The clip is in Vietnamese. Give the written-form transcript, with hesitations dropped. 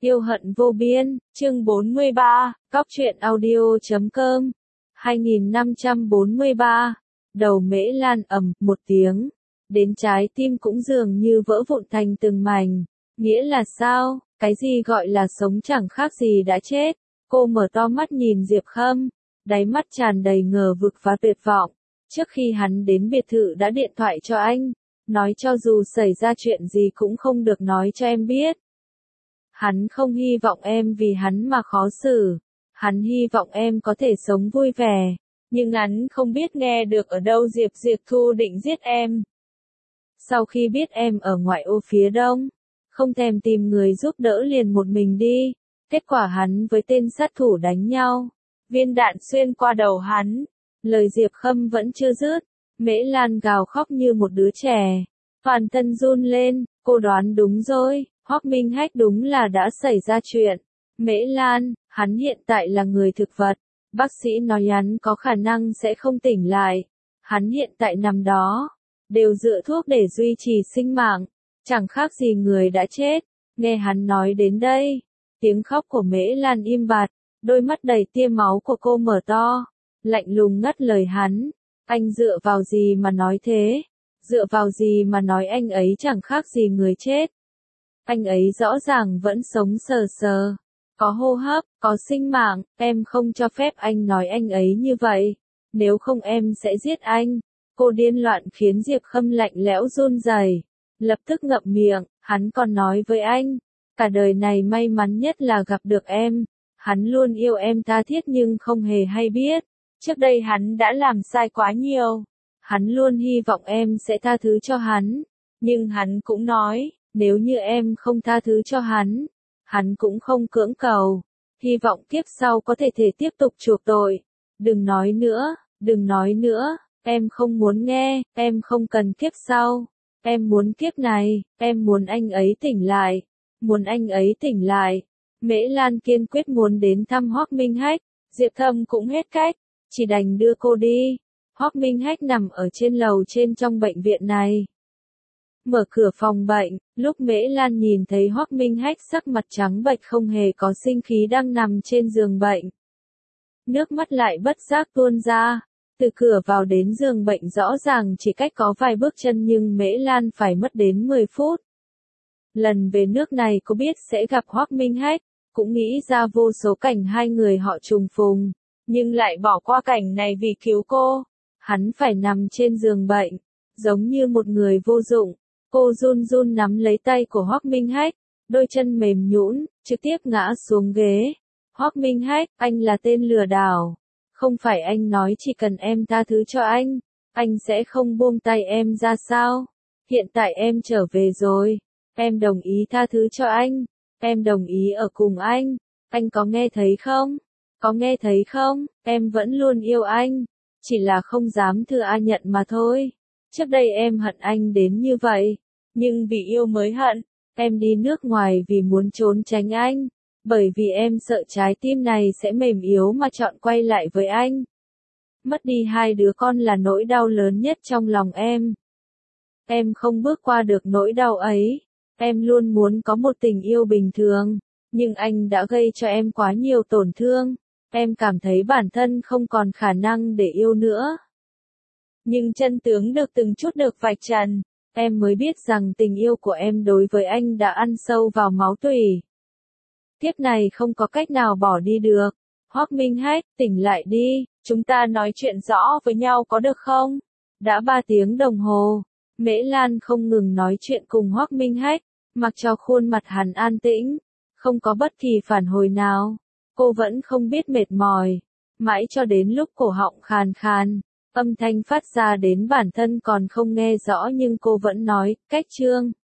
Yêu hận vô biên, chương 43, Cóc truyện audio.com, 2543, đầu Mễ Lan ầm một tiếng, đến trái tim cũng dường như vỡ vụn thành từng mảnh. Nghĩa là sao? Cái gì gọi là sống chẳng khác gì đã chết? Cô mở to mắt nhìn Diệp Khâm, đáy mắt tràn đầy ngờ vực và tuyệt vọng. Trước khi hắn đến biệt thự đã điện thoại cho anh, nói cho dù xảy ra chuyện gì cũng không được nói cho em biết. Hắn không hy vọng em vì hắn mà khó xử, hắn hy vọng em có thể sống vui vẻ, nhưng hắn không biết nghe được ở đâu Diệp Thu định giết em. Sau khi biết em ở ngoại ô phía đông, không thèm tìm người giúp đỡ liền một mình đi, kết quả hắn với tên sát thủ đánh nhau, viên đạn xuyên qua đầu hắn. Lời Diệp Khâm vẫn chưa dứt, Mễ Lan gào khóc như một đứa trẻ, toàn thân run lên, cô đoán đúng rồi, Hoắc Minh Hách đúng là đã xảy ra chuyện. Mễ Lan, hắn hiện tại là người thực vật, bác sĩ nói hắn có khả năng sẽ không tỉnh lại, hắn hiện tại nằm đó, đều dựa thuốc để duy trì sinh mạng, chẳng khác gì người đã chết. Nghe hắn nói đến đây, tiếng khóc của Mễ Lan im bặt, đôi mắt đầy tia máu của cô mở to, lạnh lùng ngắt lời hắn, anh dựa vào gì mà nói thế? Dựa vào gì mà nói anh ấy chẳng khác gì người chết? Anh ấy rõ ràng vẫn sống sờ sờ, có hô hấp, có sinh mạng, em không cho phép anh nói anh ấy như vậy, nếu không em sẽ giết anh. Cô điên loạn khiến Diệp Khâm lạnh lẽo run rẩy, lập tức ngậm miệng. Hắn còn nói với anh, cả đời này may mắn nhất là gặp được em, hắn luôn yêu em tha thiết nhưng không hề hay biết. Trước đây hắn đã làm sai quá nhiều, hắn luôn hy vọng em sẽ tha thứ cho hắn, nhưng hắn cũng nói, nếu như em không tha thứ cho hắn, hắn cũng không cưỡng cầu, hy vọng kiếp sau có thể tiếp tục chuộc tội. Đừng nói nữa, đừng nói nữa, em không muốn nghe, em không cần kiếp sau, em muốn kiếp này, em muốn anh ấy tỉnh lại, muốn anh ấy tỉnh lại. Mễ Lan kiên quyết muốn đến thăm Hoắc Minh Hách, Diệp Thâm cũng hết cách, chỉ đành đưa cô đi. Hoắc Minh Hách nằm ở trên lầu trên trong bệnh viện này. Mở cửa phòng bệnh, lúc Mễ Lan nhìn thấy Hoắc Minh Hách sắc mặt trắng bệch không hề có sinh khí đang nằm trên giường bệnh, nước mắt lại bất giác tuôn ra. Từ cửa vào đến giường bệnh rõ ràng chỉ cách có vài bước chân nhưng Mễ Lan phải mất đến 10 phút. Lần về nước này cô biết sẽ gặp Hoắc Minh Hách, cũng nghĩ ra vô số cảnh hai người họ trùng phùng, nhưng lại bỏ qua cảnh này vì cứu cô. Hắn phải nằm trên giường bệnh, giống như một người vô dụng. Cô run run nắm lấy tay của Hoắc Minh Hách, đôi chân mềm nhũn, trực tiếp ngã xuống ghế. Hoắc Minh Hách, anh là tên lừa đảo. Không phải anh nói chỉ cần em tha thứ cho anh sẽ không buông tay em ra sao? Hiện tại em trở về rồi, em đồng ý tha thứ cho anh, em đồng ý ở cùng anh có nghe thấy không? Có nghe thấy không? Em vẫn luôn yêu anh, chỉ là không dám thừa nhận mà thôi. Trước đây em hận anh đến như vậy, nhưng vì yêu mới hận, em đi nước ngoài vì muốn trốn tránh anh. Bởi vì em sợ trái tim này sẽ mềm yếu mà chọn quay lại với anh. Mất đi hai đứa con là nỗi đau lớn nhất trong lòng em. Em không bước qua được nỗi đau ấy. Em luôn muốn có một tình yêu bình thường, nhưng anh đã gây cho em quá nhiều tổn thương. Em cảm thấy bản thân không còn khả năng để yêu nữa. Nhưng chân tướng được từng chút được vạch trần, em mới biết rằng tình yêu của em đối với anh đã ăn sâu vào máu tủy. Kiếp này không có cách nào bỏ đi được. Hoắc Minh Hách, tỉnh lại đi, chúng ta nói chuyện rõ với nhau có được không? Đã 3 tiếng đồng hồ, Mễ Lan không ngừng nói chuyện cùng Hoắc Minh Hách, mặc cho khuôn mặt hắn an tĩnh, không có bất kỳ phản hồi nào. Cô vẫn không biết mệt mỏi, mãi cho đến lúc cổ họng khàn khàn, âm thanh phát ra đến bản thân còn không nghe rõ nhưng cô vẫn nói, cách chương.